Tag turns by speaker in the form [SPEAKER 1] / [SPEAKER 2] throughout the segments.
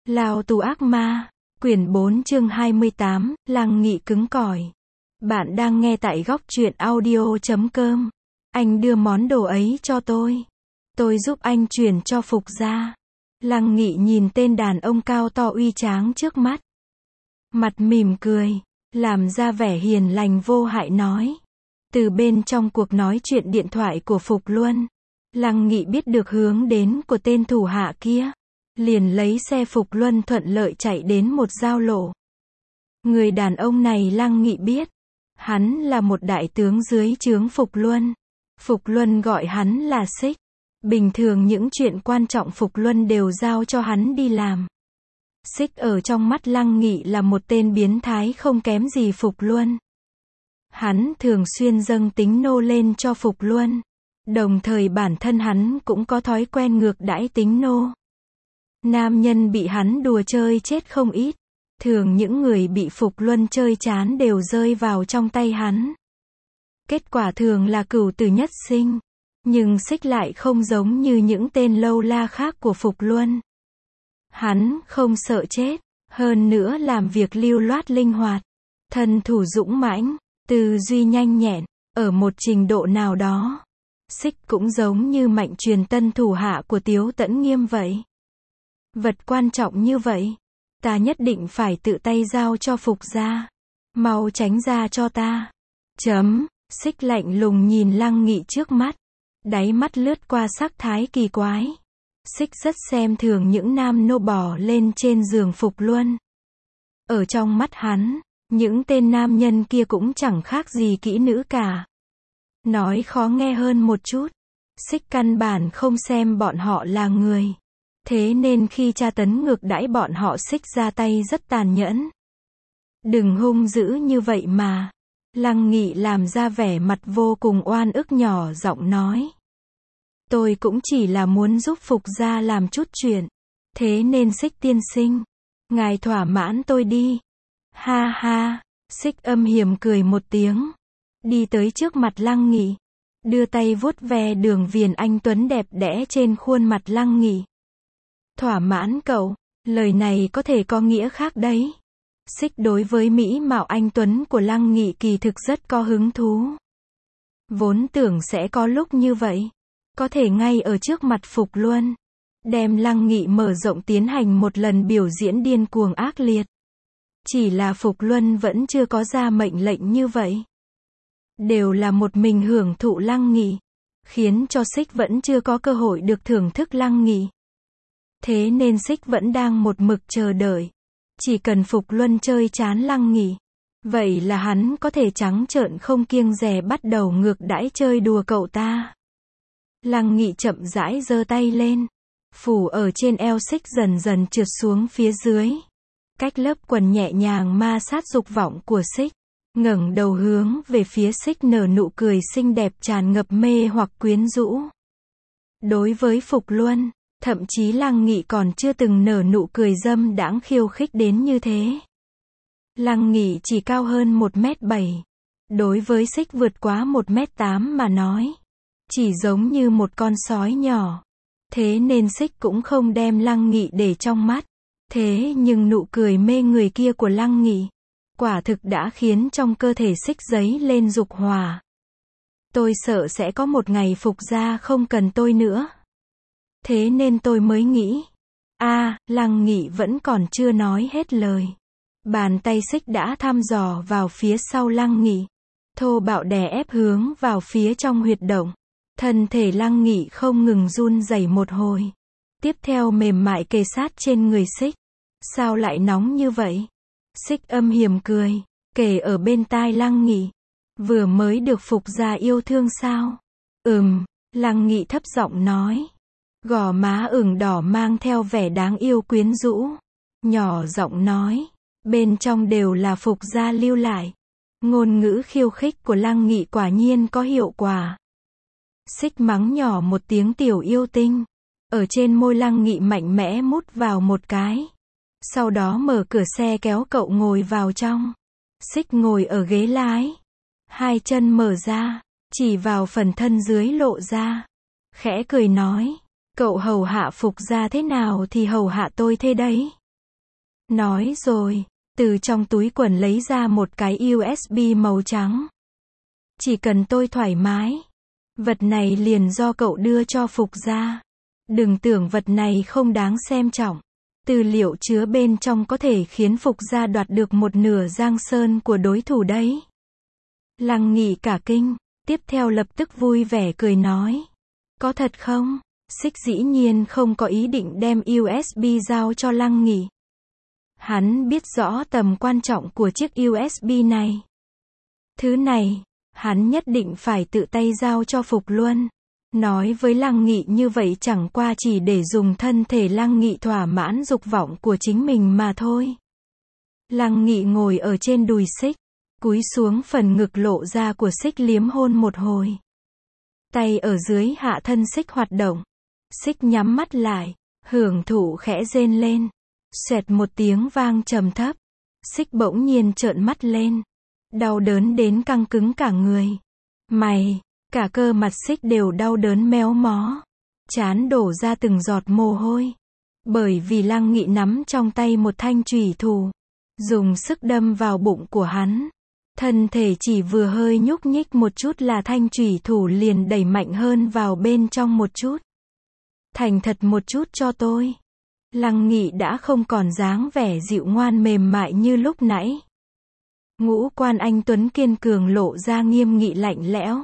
[SPEAKER 1] Lao tù ác ma, quyển 4 chương 28, Lăng Nghị cứng cỏi. Bạn đang nghe tại góc truyện audio.com. Anh đưa món đồ ấy cho tôi. Tôi giúp anh chuyển cho Phục gia. Lăng Nghị nhìn tên đàn ông cao to uy tráng trước mắt. Mặt mỉm cười, làm ra vẻ hiền lành vô hại nói. Từ bên trong cuộc nói chuyện điện thoại của Phục Luân, Lăng Nghị biết được hướng đến của tên thủ hạ kia. Liền lấy xe Phục Luân thuận lợi chạy đến một giao lộ. Người đàn ông này Lăng Nghị biết. Hắn là một đại tướng dưới trướng Phục Luân. Phục Luân gọi hắn là Xích. Bình thường những chuyện quan trọng Phục Luân đều giao cho hắn đi làm. Xích ở trong mắt Lăng Nghị là một tên biến thái không kém gì Phục Luân. Hắn thường xuyên dâng tính nô lên cho Phục Luân. Đồng thời bản thân hắn cũng có thói quen ngược đãi tính nô. Nam nhân bị hắn đùa chơi chết không ít. Thường những người bị Phục Luân chơi chán đều rơi vào trong tay hắn. Kết quả thường là cửu tử nhất sinh. Nhưng Xích lại không giống như những tên lâu la khác của Phục Luân. Hắn không sợ chết, hơn nữa làm việc lưu loát linh hoạt, thân thủ dũng mãnh, tư duy nhanh nhẹn, ở một trình độ nào đó. Xích cũng giống như Mạnh Truyền Tân thủ hạ của Tiếu Tẫn Nghiêm vậy. Vật quan trọng như vậy, ta nhất định phải tự tay giao cho Phục gia. Mau tránh ra cho ta. Xích lạnh lùng nhìn Lăng Nghị trước mắt. Đáy mắt lướt qua sắc thái kỳ quái. Xích rất xem thường những nam nô bò lên trên giường Phục Luân. Ở trong mắt hắn, những tên nam nhân kia cũng chẳng khác gì kỹ nữ cả. Nói khó nghe hơn một chút, Xích căn bản không xem bọn họ là người. Thế nên khi tra tấn ngược đãi bọn họ, Xích ra tay rất tàn nhẫn. Đừng hung dữ như vậy mà. Lăng Nghị làm ra vẻ mặt vô cùng oan ức, nhỏ giọng nói. Tôi cũng chỉ là muốn giúp Phục gia làm chút chuyện. Thế nên Xích tiên sinh, ngài thỏa mãn tôi đi. Ha ha, Xích âm hiểm cười một tiếng. Đi tới trước mặt Lăng Nghị. Đưa tay vuốt ve đường viền anh tuấn đẹp đẽ trên khuôn mặt Lăng Nghị. Thỏa mãn cậu, lời này có thể có nghĩa khác đấy. Xích đối với mỹ mạo anh tuấn của Lăng Nghị kỳ thực rất có hứng thú. Vốn tưởng sẽ có lúc như vậy. Có thể ngay ở trước mặt Phục Luân. Đem Lăng Nghị mở rộng tiến hành một lần biểu diễn điên cuồng ác liệt. Chỉ là Phục Luân vẫn chưa có ra mệnh lệnh như vậy. Đều là một mình hưởng thụ Lăng Nghị. Khiến cho Xích vẫn chưa có cơ hội được thưởng thức Lăng Nghị. Thế nên Xích vẫn đang một mực chờ đợi. Chỉ cần Phục Luân chơi chán Lăng Nghị, vậy là hắn có thể trắng trợn không kiêng dè bắt đầu ngược đãi chơi đùa cậu ta. Lăng Nghị chậm rãi giơ tay lên. Phủ ở trên eo Xích dần dần trượt xuống phía dưới. Cách lớp quần nhẹ nhàng ma sát dục vọng của Xích. Ngẩng đầu hướng về phía Xích nở nụ cười xinh đẹp tràn ngập mê hoặc quyến rũ. Đối với Phục Luân, thậm chí Lăng Nghị còn chưa từng nở nụ cười dâm đãng khiêu khích đến như thế. Lăng Nghị chỉ cao hơn 1m7. Đối với Xích vượt quá 1m8 mà nói, chỉ giống như một con sói nhỏ. Thế nên Xích cũng không đem Lăng Nghị để trong mắt. Thế nhưng nụ cười mê người kia của Lăng Nghị, quả thực đã khiến trong cơ thể Xích dấy lên dục hỏa. Tôi sợ sẽ có một ngày Phục gia không cần tôi nữa. Thế nên tôi mới nghĩ. Lăng Nghị vẫn còn chưa nói hết lời. Bàn tay Xích đã thăm dò vào phía sau Lăng Nghị. Thô bạo đè ép hướng vào phía trong huyệt động. Thân thể Lăng Nghị không ngừng run rẩy một hồi. Tiếp theo mềm mại kề sát trên người Xích. Sao lại nóng như vậy? Xích âm hiểm cười, kề ở bên tai Lăng Nghị. Vừa mới được Phục gia yêu thương sao? Lăng Nghị thấp giọng nói. Gò má ửng đỏ mang theo vẻ đáng yêu quyến rũ. Nhỏ giọng nói. Bên trong đều là Phục gia lưu lại. Ngôn ngữ khiêu khích của Lăng Nghị quả nhiên có hiệu quả. Xích mắng nhỏ một tiếng tiểu yêu tinh. Ở trên môi Lăng Nghị mạnh mẽ mút vào một cái. Sau đó mở cửa xe kéo cậu ngồi vào trong. Xích ngồi ở ghế lái. Hai chân mở ra, chỉ vào phần thân dưới lộ ra. Khẽ cười nói. Cậu hầu hạ Phục gia thế nào thì hầu hạ tôi thế đấy. Nói rồi, từ trong túi quần lấy ra một cái USB màu trắng. Chỉ cần tôi thoải mái, vật này liền do cậu đưa cho Phục Gia. Đừng tưởng vật này không đáng xem trọng. Tư liệu chứa bên trong có thể khiến Phục Gia đoạt được một nửa Giang Sơn của đối thủ đấy. Lăng Nghị cả kinh, tiếp theo lập tức vui vẻ cười nói. Có thật không? Xích dĩ nhiên không có ý định đem USB giao cho Lăng Nghị. Hắn biết rõ tầm quan trọng của chiếc USB này. Thứ này, hắn nhất định phải tự tay giao cho Phục Luân. Nói với Lăng Nghị như vậy chẳng qua chỉ để dùng thân thể Lăng Nghị thỏa mãn dục vọng của chính mình mà thôi. Lăng Nghị ngồi ở trên đùi Xích, cúi xuống phần ngực lộ ra của Xích liếm hôn một hồi. Tay ở dưới hạ thân Xích hoạt động. Xích nhắm mắt lại, hưởng thụ khẽ rên lên. Xoẹt một tiếng vang trầm thấp. Xích bỗng nhiên trợn mắt lên. Đau đớn đến căng cứng cả người. Mày, cả cơ mặt Xích đều đau đớn méo mó. Trán đổ ra từng giọt mồ hôi. Bởi vì Lăng Nghị nắm trong tay một thanh chủy thủ. Dùng sức đâm vào bụng của hắn. Thân thể chỉ vừa hơi nhúc nhích một chút là thanh chủy thủ liền đẩy mạnh hơn vào bên trong một chút. Thành thật một chút cho tôi. Lăng Nghị đã không còn dáng vẻ dịu ngoan mềm mại như lúc nãy. Ngũ quan anh tuấn kiên cường lộ ra nghiêm nghị lạnh lẽo.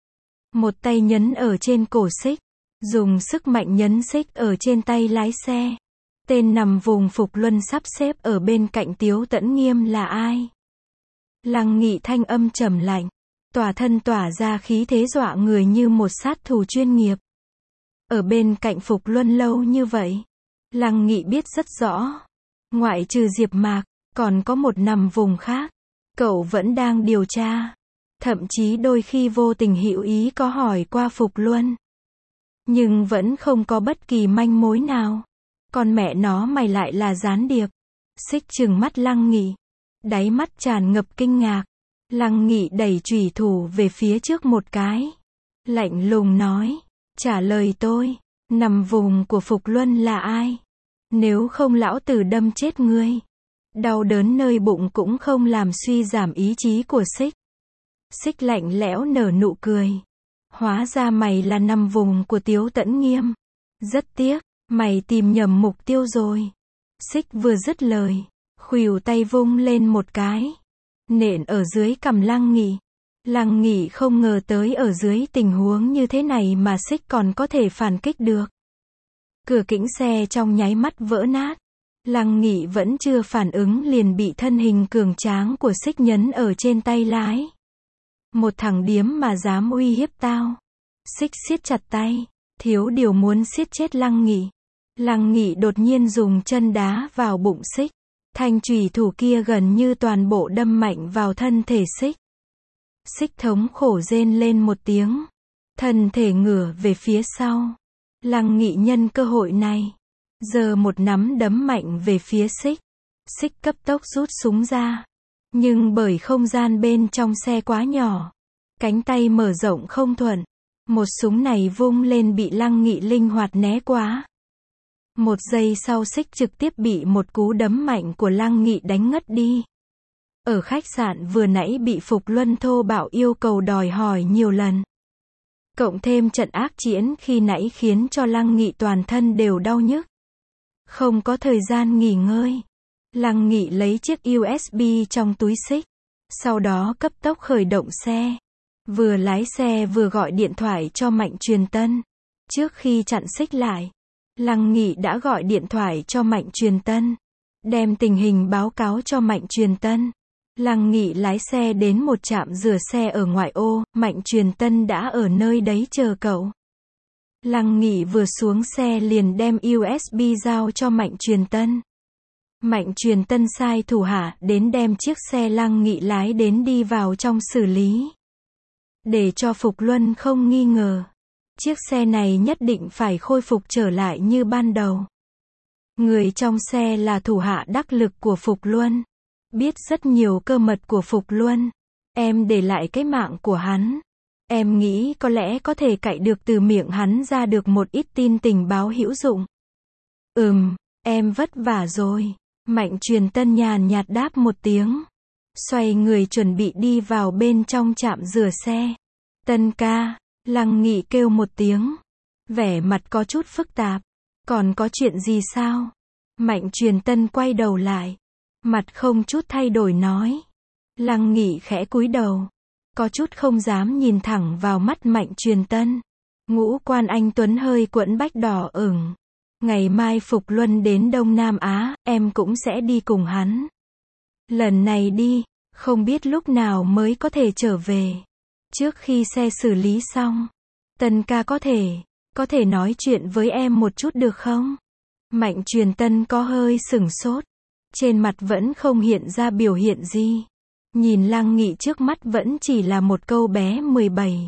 [SPEAKER 1] Một tay nhấn ở trên cổ Xích, dùng sức mạnh nhấn Xích ở trên tay lái xe. Tên nằm vùng Phục Luân sắp xếp ở bên cạnh Tiếu Tẫn Nghiêm là ai? Lăng Nghị thanh âm trầm lạnh, tỏa thân tỏa ra khí thế dọa người như một sát thủ chuyên nghiệp. Ở bên cạnh Phục Luân lâu như vậy, Lăng Nghị biết rất rõ, ngoại trừ Diệp Mạc, còn có một nằm vùng khác, cậu vẫn đang điều tra, thậm chí đôi khi vô tình hữu ý có hỏi qua Phục Luân, nhưng vẫn không có bất kỳ manh mối nào. Con mẹ nó mày lại là gián điệp. Xích trừng mắt Lăng Nghị, đáy mắt tràn ngập kinh ngạc. Lăng Nghị đẩy chủy thủ về phía trước một cái, lạnh lùng nói, trả lời tôi, nằm vùng của Phục Luân là ai? Nếu không lão tử đâm chết ngươi. Đau đớn nơi bụng cũng không làm suy giảm ý chí của Xích. Xích lạnh lẽo nở nụ cười. Hóa ra mày là nằm vùng của Tiếu Tẫn Nghiêm. Rất tiếc, mày tìm nhầm mục tiêu rồi. Xích vừa dứt lời, khuỷu tay vung lên một cái, nện ở dưới cằm Lăng Nghị. Lăng Nghị không ngờ tới ở dưới tình huống như thế này mà Xích còn có thể phản kích được. Cửa kính xe trong nháy mắt vỡ nát. Lăng Nghị vẫn chưa phản ứng liền bị thân hình cường tráng của Xích nhấn ở trên tay lái. Một thằng điếm mà dám uy hiếp tao. Xích siết chặt tay, thiếu điều muốn siết chết Lăng Nghị. Lăng Nghị đột nhiên dùng chân đá vào bụng Xích. Thanh chủy thủ kia gần như toàn bộ đâm mạnh vào thân thể Xích. Xích thống khổ rên lên một tiếng, thân thể ngửa về phía sau. Lăng Nghị nhân cơ hội này, giơ một nắm đấm mạnh về phía Xích. Xích cấp tốc rút súng ra, nhưng bởi không gian bên trong xe quá nhỏ, cánh tay mở rộng không thuận, một súng này vung lên bị Lăng Nghị linh hoạt né quá. Một giây sau Xích trực tiếp bị một cú đấm mạnh của Lăng Nghị đánh ngất đi. Ở khách sạn vừa nãy bị Phục Luân thô bạo yêu cầu đòi hỏi nhiều lần. Cộng thêm trận ác chiến khi nãy khiến cho Lăng Nghị toàn thân đều đau nhức. Không có thời gian nghỉ ngơi. Lăng Nghị lấy chiếc USB trong túi Xích. Sau đó cấp tốc khởi động xe. Vừa lái xe vừa gọi điện thoại cho Mạnh Truyền Tân. Trước khi chặn Xích lại, Lăng Nghị đã gọi điện thoại cho Mạnh Truyền Tân, đem tình hình báo cáo cho Mạnh Truyền Tân. Lăng Nghị lái xe đến một trạm rửa xe ở ngoại ô, Mạnh Truyền Tân đã ở nơi đấy chờ cậu. Lăng Nghị vừa xuống xe liền đem USB giao cho Mạnh Truyền Tân. Mạnh Truyền Tân sai thủ hạ đến đem chiếc xe Lăng Nghị lái đến đi vào trong xử lý. Để cho Phục Luân không nghi ngờ, chiếc xe này nhất định phải khôi phục trở lại như ban đầu. Người trong xe là thủ hạ đắc lực của Phục Luân, biết rất nhiều cơ mật của Phục Luân. Em để lại cái mạng của hắn. Em nghĩ có lẽ có thể cậy được từ miệng hắn ra được một ít tin tình báo hữu dụng. Em vất vả rồi. Mạnh Truyền Tân nhàn nhạt đáp một tiếng. Xoay người chuẩn bị đi vào bên trong trạm rửa xe. Tân ca, Lăng Nghị kêu một tiếng. Vẻ mặt có chút phức tạp. Còn có chuyện gì sao? Mạnh Truyền Tân quay đầu lại. Mặt không chút thay đổi nói. Lăng Nghị khẽ cúi đầu. Có chút không dám nhìn thẳng vào mắt Mạnh Truyền Tân. Ngũ quan anh tuấn hơi quẫn bách đỏ ửng. Ngày mai Phục Luân đến Đông Nam Á, em cũng sẽ đi cùng hắn. Lần này đi, không biết lúc nào mới có thể trở về. Trước khi xe xử lý xong, Tân ca có thể nói chuyện với em một chút được không? Mạnh Truyền Tân có hơi sửng sốt. Trên mặt vẫn không hiện ra biểu hiện gì. Nhìn Lăng Nghị trước mắt vẫn chỉ là một câu bé 17,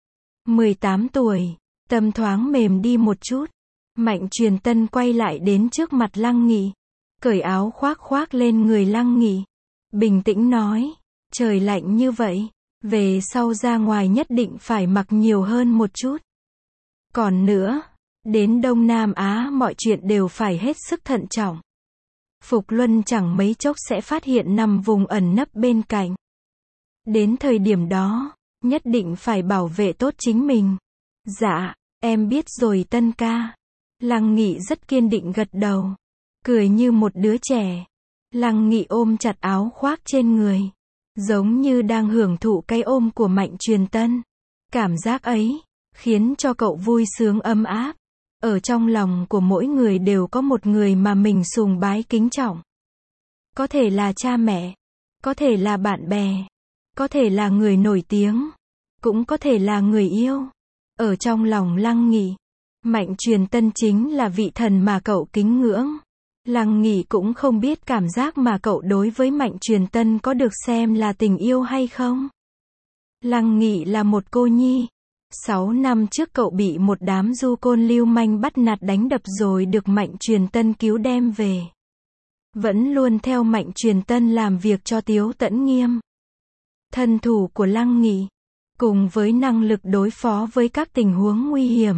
[SPEAKER 1] 18 tuổi. Tâm thoáng mềm đi một chút. Mạnh Truyền Tân quay lại đến trước mặt Lăng Nghị. Cởi áo khoác lên người Lăng Nghị. Bình tĩnh nói. Trời lạnh như vậy. Về sau ra ngoài nhất định phải mặc nhiều hơn một chút. Còn nữa, đến Đông Nam Á mọi chuyện đều phải hết sức thận trọng. Phục Luân chẳng mấy chốc sẽ phát hiện nằm vùng ẩn nấp bên cạnh. Đến thời điểm đó, nhất định phải bảo vệ tốt chính mình. Dạ, em biết rồi Tân ca. Lăng Nghị rất kiên định gật đầu. Cười như một đứa trẻ. Lăng Nghị ôm chặt áo khoác trên người. Giống như đang hưởng thụ cái ôm của Mạnh Truyền Tân. Cảm giác ấy, khiến cho cậu vui sướng ấm áp. Ở trong lòng của mỗi người đều có một người mà mình sùng bái kính trọng. Có thể là cha mẹ, có thể là bạn bè, có thể là người nổi tiếng, cũng có thể là người yêu. Ở trong lòng Lăng Nghị, Mạnh Truyền Tân chính là vị thần mà cậu kính ngưỡng. Lăng Nghị cũng không biết cảm giác mà cậu đối với Mạnh Truyền Tân có được xem là tình yêu hay không. Lăng Nghị là một cô nhi. 6 năm trước cậu bị một đám du côn lưu manh bắt nạt đánh đập rồi được Mạnh Truyền Tân cứu đem về. Vẫn luôn theo Mạnh Truyền Tân làm việc cho Tiếu Tẫn Nghiêm. Thân thủ của Lăng Nghị, cùng với năng lực đối phó với các tình huống nguy hiểm,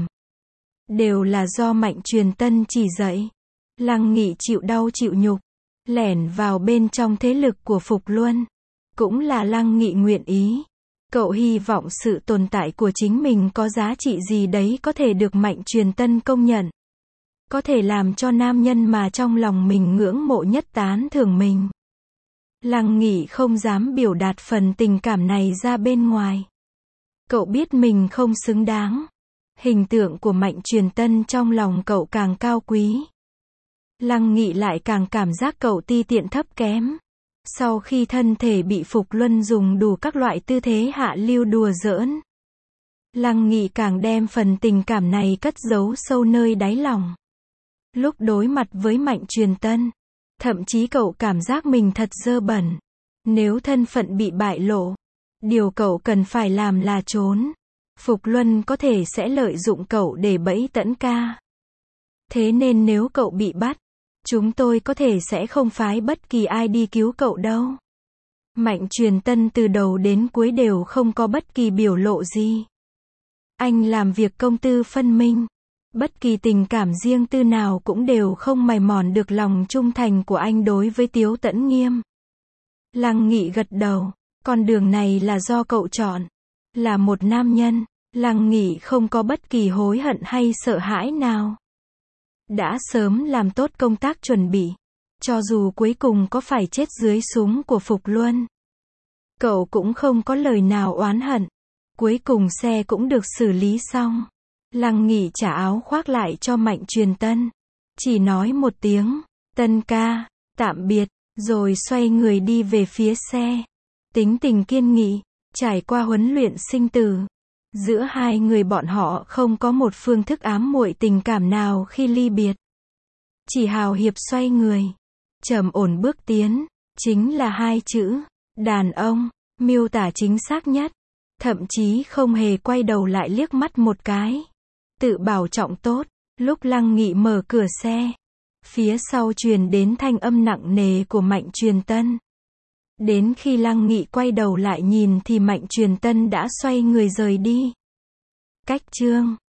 [SPEAKER 1] đều là do Mạnh Truyền Tân chỉ dạy. Lăng Nghị chịu đau chịu nhục, lẻn vào bên trong thế lực của Phục Luân. Cũng là Lăng Nghị nguyện ý. Cậu hy vọng sự tồn tại của chính mình có giá trị gì đấy có thể được Mạnh Truyền Tân công nhận. Có thể làm cho nam nhân mà trong lòng mình ngưỡng mộ nhất tán thưởng mình. Lăng Nghị không dám biểu đạt phần tình cảm này ra bên ngoài. Cậu biết mình không xứng đáng. Hình tượng của Mạnh Truyền Tân trong lòng cậu càng cao quý. Lăng Nghị lại càng cảm giác cậu ti tiện thấp kém. Sau khi thân thể bị Phục Luân dùng đủ các loại tư thế hạ lưu đùa giỡn, Lăng Nghị càng đem phần tình cảm này cất giấu sâu nơi đáy lòng. Lúc đối mặt với Mạnh Truyền Tân, thậm chí cậu cảm giác mình thật dơ bẩn. Nếu thân phận bị bại lộ, điều cậu cần phải làm là trốn. Phục Luân có thể sẽ lợi dụng cậu để bẫy Tẫn ca. Thế nên nếu cậu bị bắt, chúng tôi có thể sẽ không phái bất kỳ ai đi cứu cậu đâu. Mạnh Truyền Tân từ đầu đến cuối đều không có bất kỳ biểu lộ gì. Anh làm việc công tư phân minh. Bất kỳ tình cảm riêng tư nào cũng đều không mài mòn được lòng trung thành của anh đối với Tiếu Tẫn Nghiêm. Lăng Nghị gật đầu. Con đường này là do cậu chọn. Là một nam nhân, Lăng Nghị không có bất kỳ hối hận hay sợ hãi nào. Đã sớm làm tốt công tác chuẩn bị. Cho dù cuối cùng có phải chết dưới súng của Phục Luân, cậu cũng không có lời nào oán hận. Cuối cùng xe cũng được xử lý xong. Lăng Nghị trả áo khoác lại cho Mạnh Truyền Tân. Chỉ nói một tiếng, Tân ca, tạm biệt, rồi xoay người đi về phía xe. Tính tình kiên nghị, trải qua huấn luyện sinh tử. Giữa hai người bọn họ không có một phương thức ám muội tình cảm nào khi ly biệt. Chỉ hào hiệp xoay người, trầm ổn bước tiến, chính là hai chữ, đàn ông, miêu tả chính xác nhất. Thậm chí không hề quay đầu lại liếc mắt một cái. Tự bảo trọng tốt. Lúc Lăng Nghị mở cửa xe, phía sau truyền đến thanh âm nặng nề của Mạnh Truyền Tân. Đến khi Lăng Nghị quay đầu lại nhìn thì Mạnh Truyền Tân đã xoay người rời đi. Cách chương